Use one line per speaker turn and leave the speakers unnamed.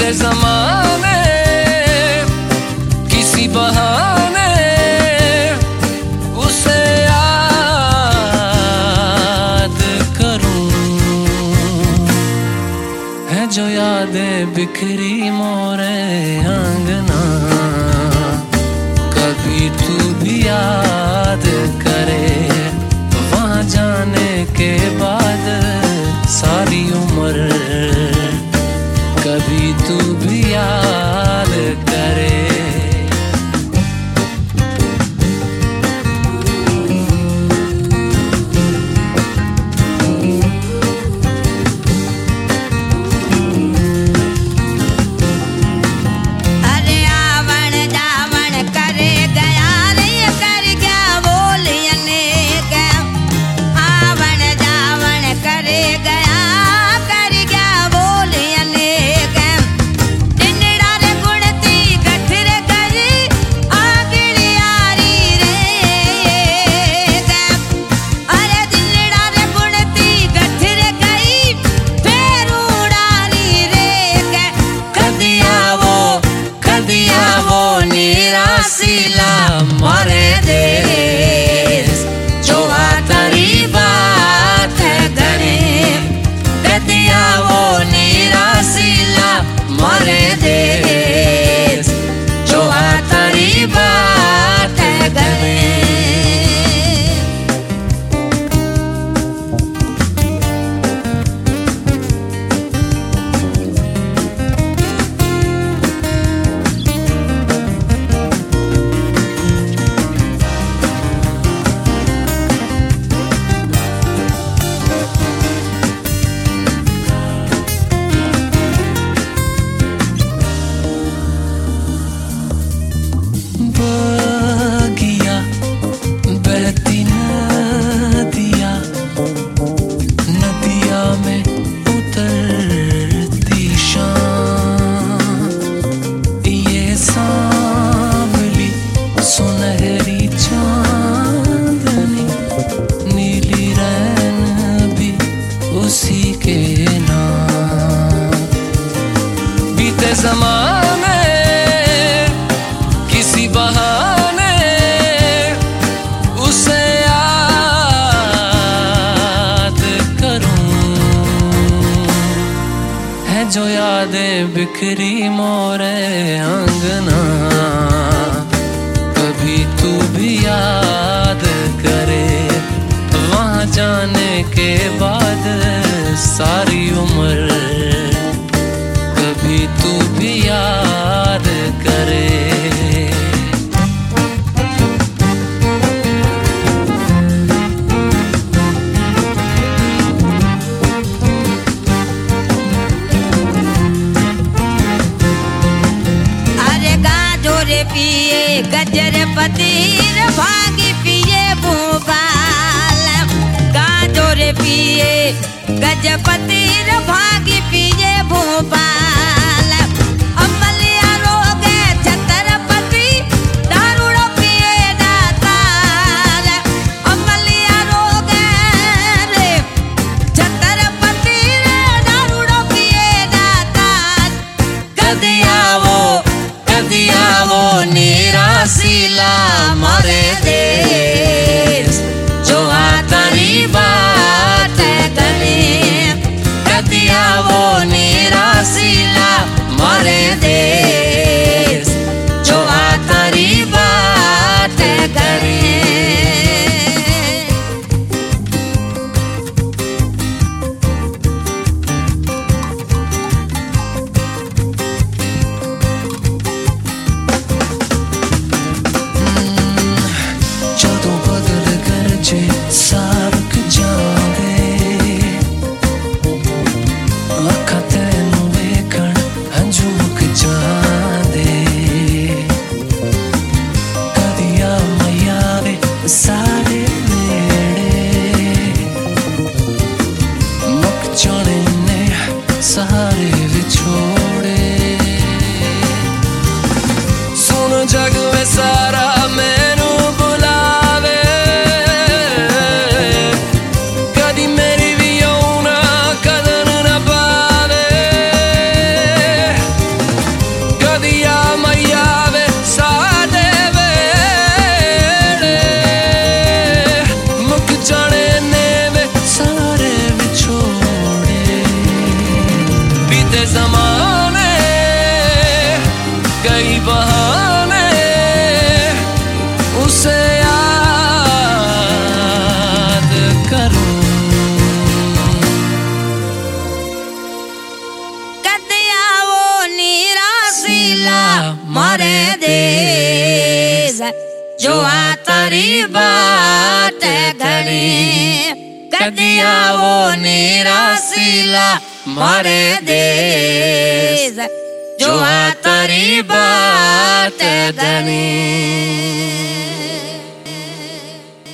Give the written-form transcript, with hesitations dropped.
ज़माने किसी बहाने उसे याद करूं। है जो यादें बिखरी मोरे आंगना, कभी तू भी याद करे वहाँ जाने के बाद सारी उम्र, कभी तू भी याद करे। मारे देश जो तारी बात है धनी, कदिया वो निराशीला मारे देश जो तारी बात है धनी। बीते ज़माने किसी बहाने उसे याद करूं। है जो यादें बिखरी मोरे आंगना, कभी तू भी याद करे वहाँ जाने के बाद सारी उम्र, कभी तू भी याद करे।
अरे गाजोरे पिए गजर पतीर भागी पिए भूपाल, गाजोरे पिए गजपतिर भागी पिए भोपाल। अमलिया रोग छत्रपति दारूड़ो पिए दातार, अमलिया रोग रे छत्रपति दारूड़ो पिए दातार। कदिया वो निराशीला मारे देश जो तारी बात है धनी, कदिया वो निराशीला मारे देश जो तारी बात है धनी।
सारक जाने करूं।
कदिया वो निराशीला मारे देश जो तारी बात घड़ी। कदिया वो निराशीला मारे देश जो तारी बात घड़ी।